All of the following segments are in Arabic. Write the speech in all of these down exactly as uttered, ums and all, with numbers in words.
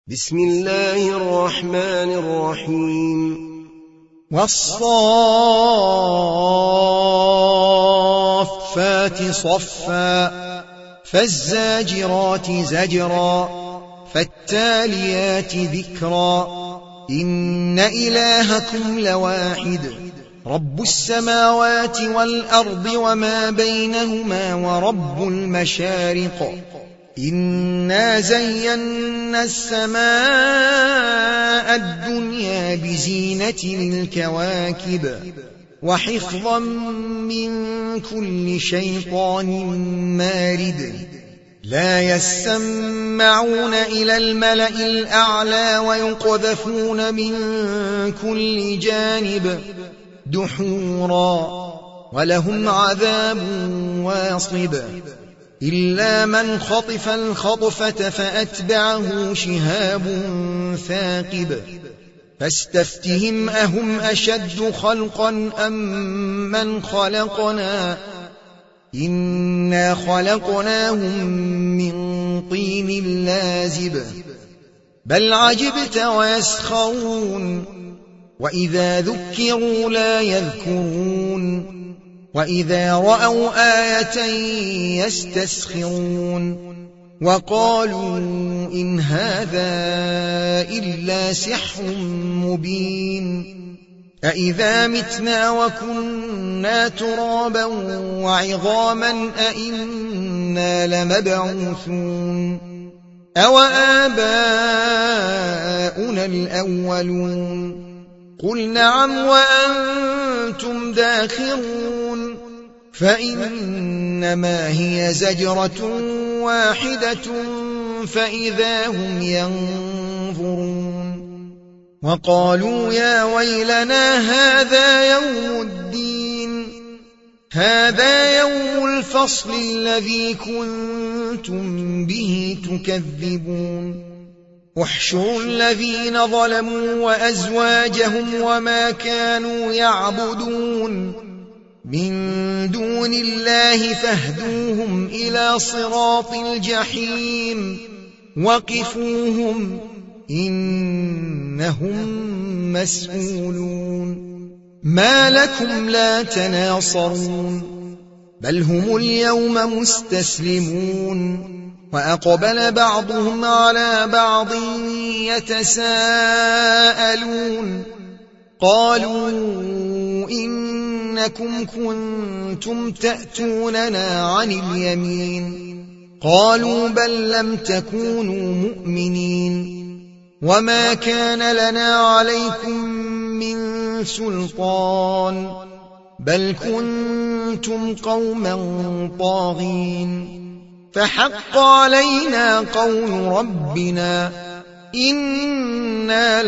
بسم الله الرحمن الرحيم والصافات صفا فالزاجرات زجرا فالتاليات ذكرا إن إلهكم لواحد رب السماوات والأرض وما بينهما ورب المشارق إنا زينا السماء الدنيا بزينة للكواكب وحفظا من كل شيطان مارد لا يسمعون إلى الملأ الأعلى ويقذفون من كل جانب دحورا ولهم عذاب واصب إلا من خطف الخطفة فأتبعه شهاب ثاقب فاستفتهم أهم أشد خلقا أم من خلقنا إنا خلقناهم من طين لازب بل عجبت ويسخرون وإذا ذكروا لا يذكرون وإذا رأوا آية يستسخرون وقالوا إن هذا إلا سحر مبين أإذا متنا وكنا ترابا وعظاما أإنا لمبعوثون أو آباؤنا الأولون قل نعم وأنتم داخرون فإنما هي زجرة واحدة فإذا هم ينظرون وقالوا يا ويلنا هذا يوم الدين هذا يوم الفصل الذي كنتم به تكذبون احشروا الذين ظلموا وأزواجهم وما كانوا يعبدون من دون الله فاهدوهم إلى صراط الجحيم وقفوهم إنهم مسؤولون ما لكم لا تناصرون بل هم اليوم مستسلمون وأقبل بعضهم على بعض يتساءلون قالوا إنكم كنتم تأتوننا عن اليمين قالوا بل لم تكونوا مؤمنين وما كان لنا عليكم من سلطان بل كنتم قوما طاغين فحق علينا قول ربنا إنا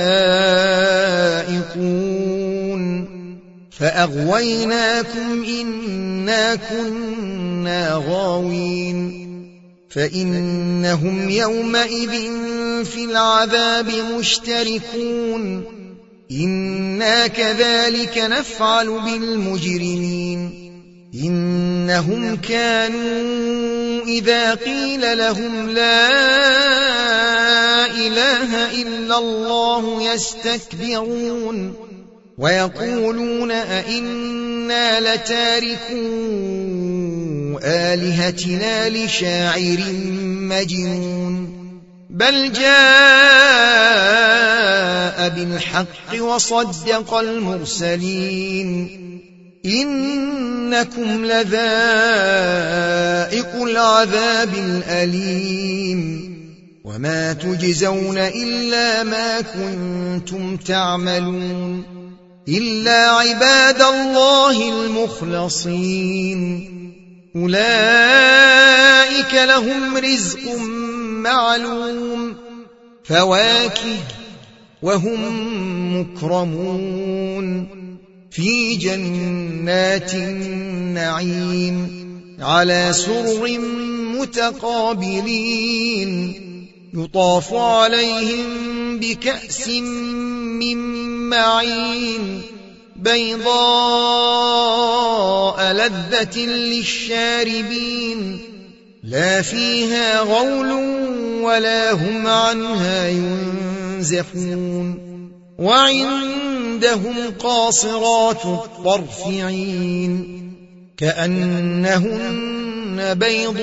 لذائقون فأغويناكم إنا كنا غاوين فإنهم يومئذ في العذاب مشتركون إنا كذلك نفعل بالمجرمين إنهم كانوا إذا قيل لهم لا إله إلا الله يستكبرون ويقولون أئنا لتاركو آلهتنا لشاعر مجنون بل جاء بالحق وصدق المرسلين إنكم لذائق العذاب الأليم وما تجزون إلا ما كنتم تعملون إلا عباد الله المخلصين أولئك لهم رزق معلوم فواكه وهم مكرمون في جنات النعيم على سرر متقابلين يطاف عليهم بكأس من معين بيضاء لذة للشاربين لا فيها غول ولا هم عنها ينزفون وعندهم قاصرات الطرف عين كأنهن بيض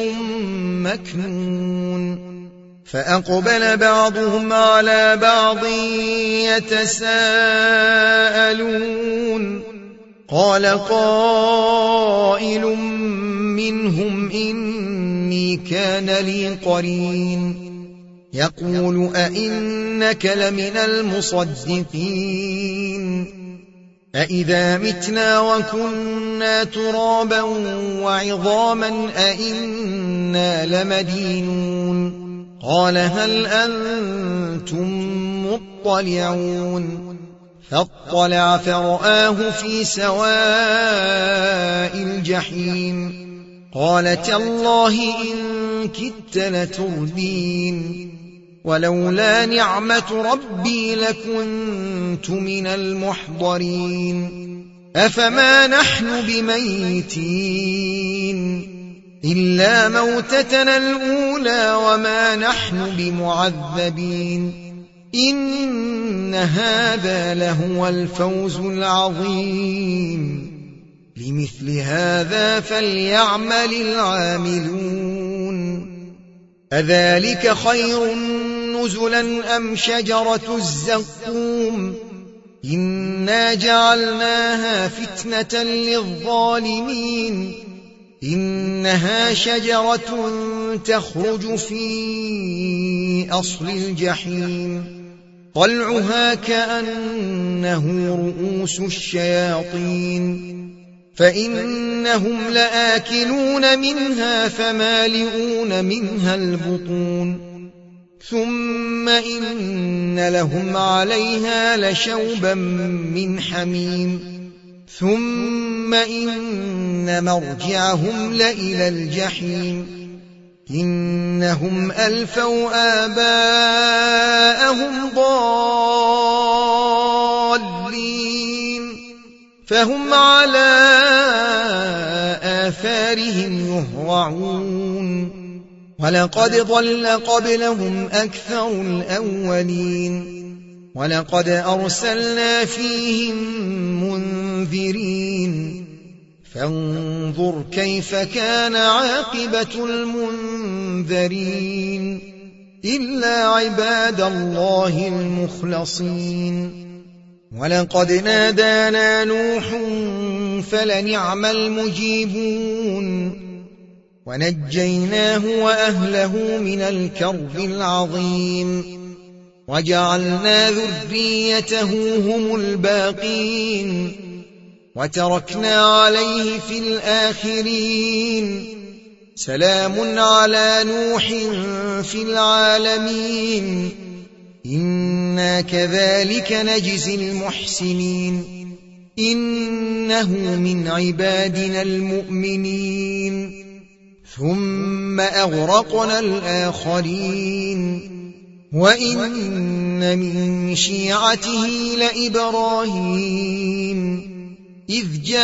مكنون فأقبل بعضهم على بعض يتساءلون قال قائل منهم إني كان لي قرين يقول أئنك لمن المصدقين أئذا متنا وكنا ترابا وعظاما أئنا لمدينون قال هل أنتم مطلعون فاطلع فرآه في سواء الجحيم قال تالله إن كدت لتردين ولولا نعمة ربي لكنت من المحضرين أفما نحن بميتين إلا موتتنا الأولى وما نحن بمعذبين إن هذا لهو الفوز العظيم لمثل هذا فليعمل العاملون أذلك خير نزلا أم شجرة الزقوم إنا جعلناها فتنة للظالمين إنها شجرة تخرج في أصل الجحيم طلعها كأنه رؤوس الشياطين فإنهم لآكلون منها فمالئون منها البطون ثم إن لهم عليها لشوبا من حميم ثم إن مرجعهم لإلى الجحيم إنهم ألفوا آباءهم ضالين فهم على آثارهم يهرعون ولقد ضل قبلهم أكثر الأولين ولقد أرسلنا فيهم منذرين فانظر كيف كان عاقبة المنذرين إلا عباد الله المخلصين ولقد نادانا نوح فلنعم المجيبون ونجيناه وأهله من الكرب العظيم وجعلنا ذريته هم الباقين وتركنا عليه في الآخرين سلام على نوح في العالمين إنا كذلك نجزي المحسنين إنه من عبادنا المؤمنين ثم أغرقنا الآخرين وإن من شيعته لإبراهيم إذ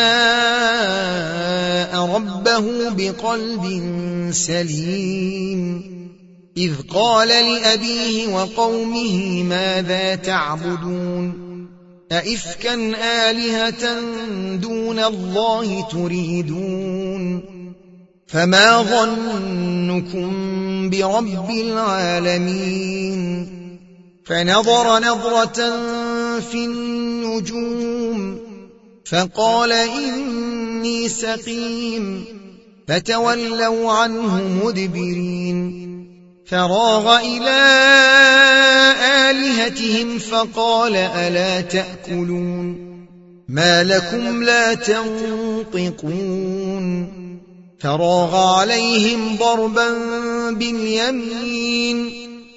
جاء ربه بقلب سليم إذ قال لأبيه وقومه ماذا تعبدون أئفكا آلهة دون الله تريدون فما ظنكم برب العالمين فنظر نظرة في النجوم فقال إني سقيم فتولوا عنه مدبرين فراغ إلى آلهتهم فقال ألا تأكلون ما لكم لا تنطقون فراغ عليهم ضربا باليمين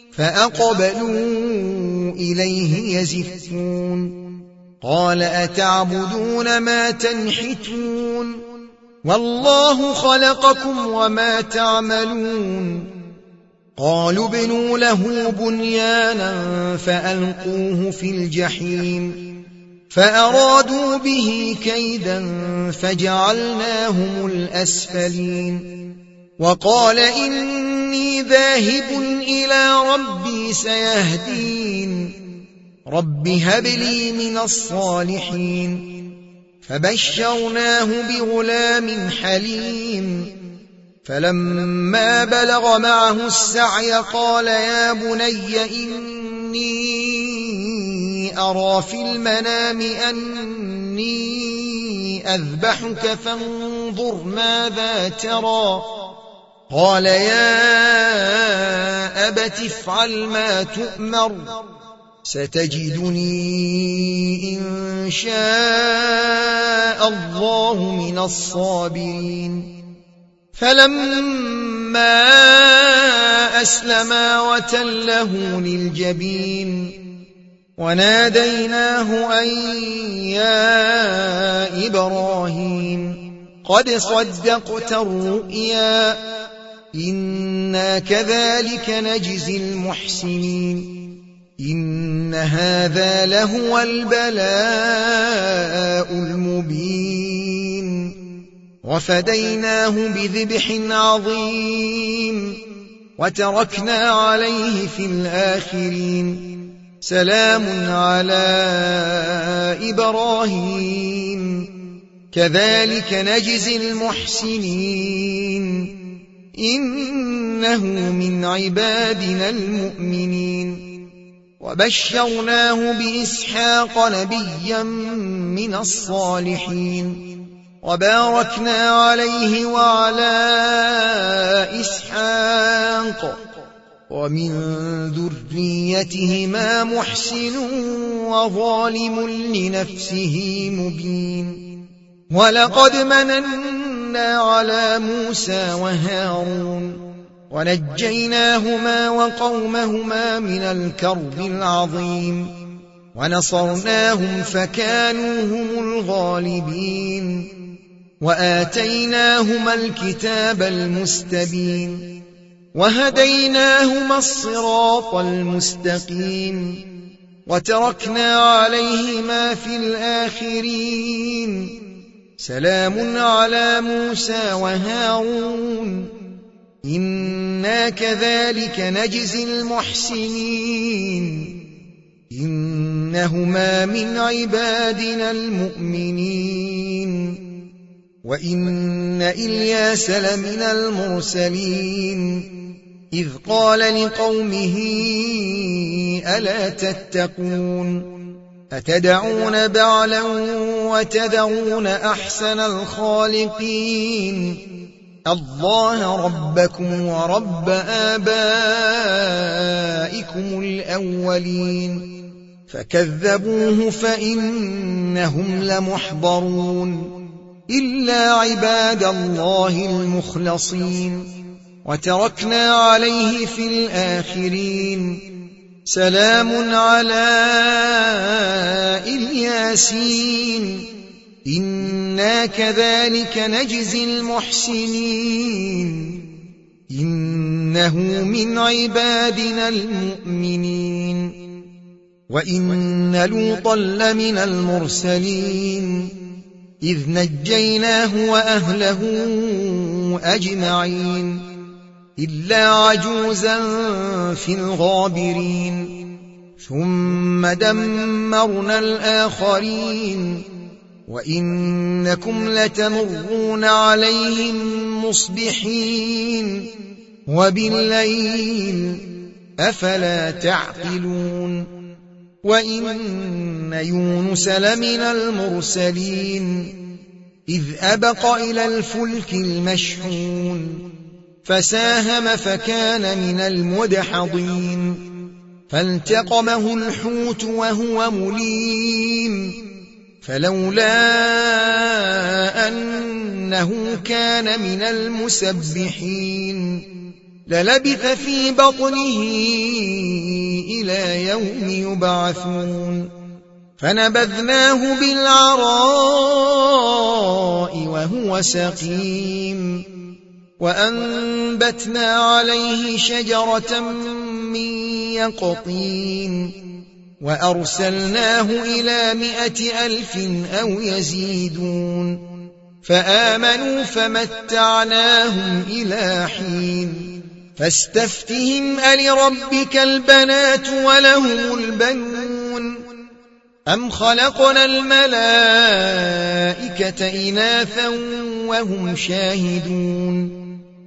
فأقبلوا إليه يزفون قال أتعبدون ما تنحتون والله خلقكم وما تعملون قالوا ابنوا له بنيانا فألقوه في الجحيم فأرادوا به كيدا فجعلناهم الأسفلين وقال إني ذاهب إلى ربي سيهدين رب هب لي من الصالحين فبشرناه بغلام حليم فلما بلغ معه السعي قال يا بني إني أرى في المنام أني أذبحك فانظر ماذا ترى قال يا أبت افعل ما تؤمر ستجدني إن شاء الله من الصابرين فلما أسلما وتله للجبين وناديناه أن يا إبراهيم قد صدقت الرؤيا إنا كذلك نجزي المحسنين إن هذا لهو البلاء المبين وفديناه بذبح عظيم وتركنا عليه في الآخرين سلام على إبراهيم كذلك نجزي المحسنين إنه من عبادنا المؤمنين وبشرناه بإسحاق نبيا من الصالحين وباركنا عليه وعلى إسحاق ومن ذريتهما محسن وظالم لنفسه مبين ولقد مننا على موسى وهارون ونجيناهما وقومهما من الكرب العظيم ونصرناهم فكانوا هم الغالبين وآتيناهما الكتاب المستبين وهديناهما الصراط المستقيم وتركنا عليهما في الآخرين سلام على موسى وهارون إنا كذلك نجزي المحسنين إنهما من عبادنا المؤمنين وإن إلياس لمن المرسلين إذ قال لقومه ألا تتقون أتدعون بعلا وتذرون أحسن الخالقين الله ربكم ورب آبائكم الأولين فكذبوه فإنهم لمحضرون إلا عباد الله المخلصين وتركنا عليه في الآخرين سلام على الياسين إنا كذلك نجزي المحسنين إنه من عبادنا المؤمنين وإن لوطا لمن المرسلين إذ نجيناه وأهله أجمعين إلا عجوزا في الغابرين ثم دمرنا الآخرين وإنكم لتمرون عليهم مصبحين وبالليل أفلا تعقلون وإن يونس لمن المرسلين إذ أبق إلى الفلك المشحون فساهم فكان من المدحضين فالتقمه الحوت وهو مليم فلولا أنه كان من المسبحين للبث في بطنه إلى يوم يبعثون فنبذناه بالعراء وهو سقيم وأنبتنا عليه شجرة من يقطين وأرسلناه إلى مائة ألف أو يزيدون فآمنوا فمتعناهم إلى حين فاستفتهم ألربك البنات ولهم البنون أم خلقنا الملائكة إناثا وهم شاهدون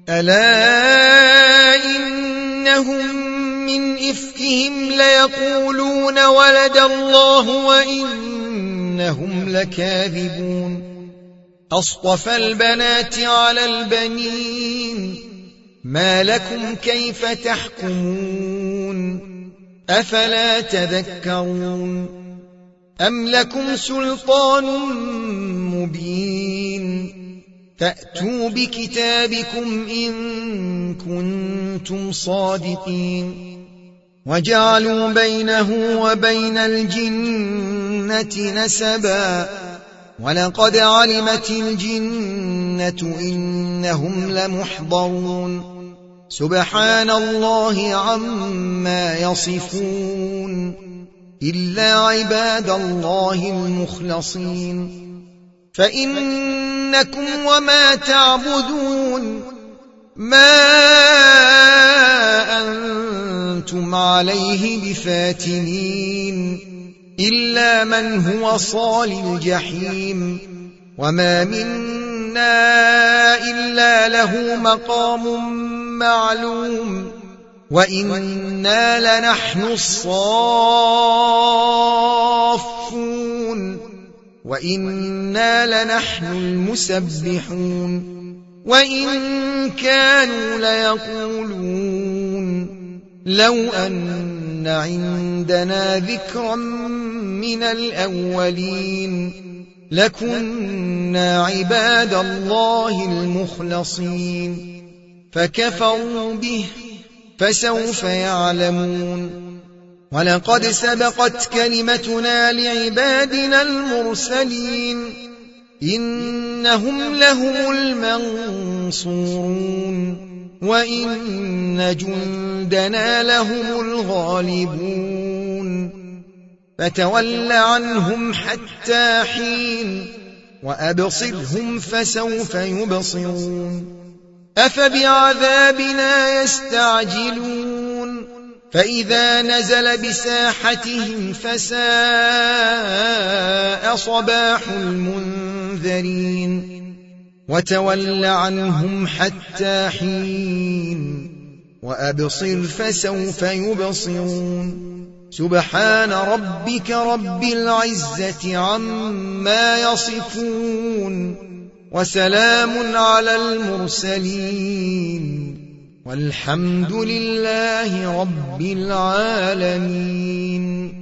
ألا إنهم من إفكهم ليقولون ولد الله وإنهم لكاذبون أصطفى البنات على البنين ما لكم كيف تحكمون أفلا تذكرون أم لكم سلطان مبين فأتوا بكتابكم إن كنتم صادقين وجعلوا بينه وبين الجنة نسبا ولقد علمت الجنة إنهم لمحضرون سبحان الله عما يصفون إلا عباد الله المخلصين فإنكم وما تعبدون ما أنتم عليه بفاتنين إلا من هو صال الجحيم وما منا إلا له مقام معلوم وإنا لنحن الصافون وإنا لنحن المسبحون وإن كانوا ليقولون لو أن عندنا ذكرا من الأولين لكنا عباد الله المخلصين فكفروا به فسوف يعلمون ولقد سبقت كلمتنا لعبادنا المرسلين إنهم لهم المنصورون وإن جندنا لهم الغالبون فتول عنهم حتى حين وأبصرهم فسوف يبصرون أفبعذابنا يستعجلون فإذا نزل بساحتهم فساء صباح المنذرين وتول عنهم حتى حين وأبصر فسوف يبصرون سبحان ربك رب العزة عما يصفون وسلام على المرسلين والحمد لله رب العالمين.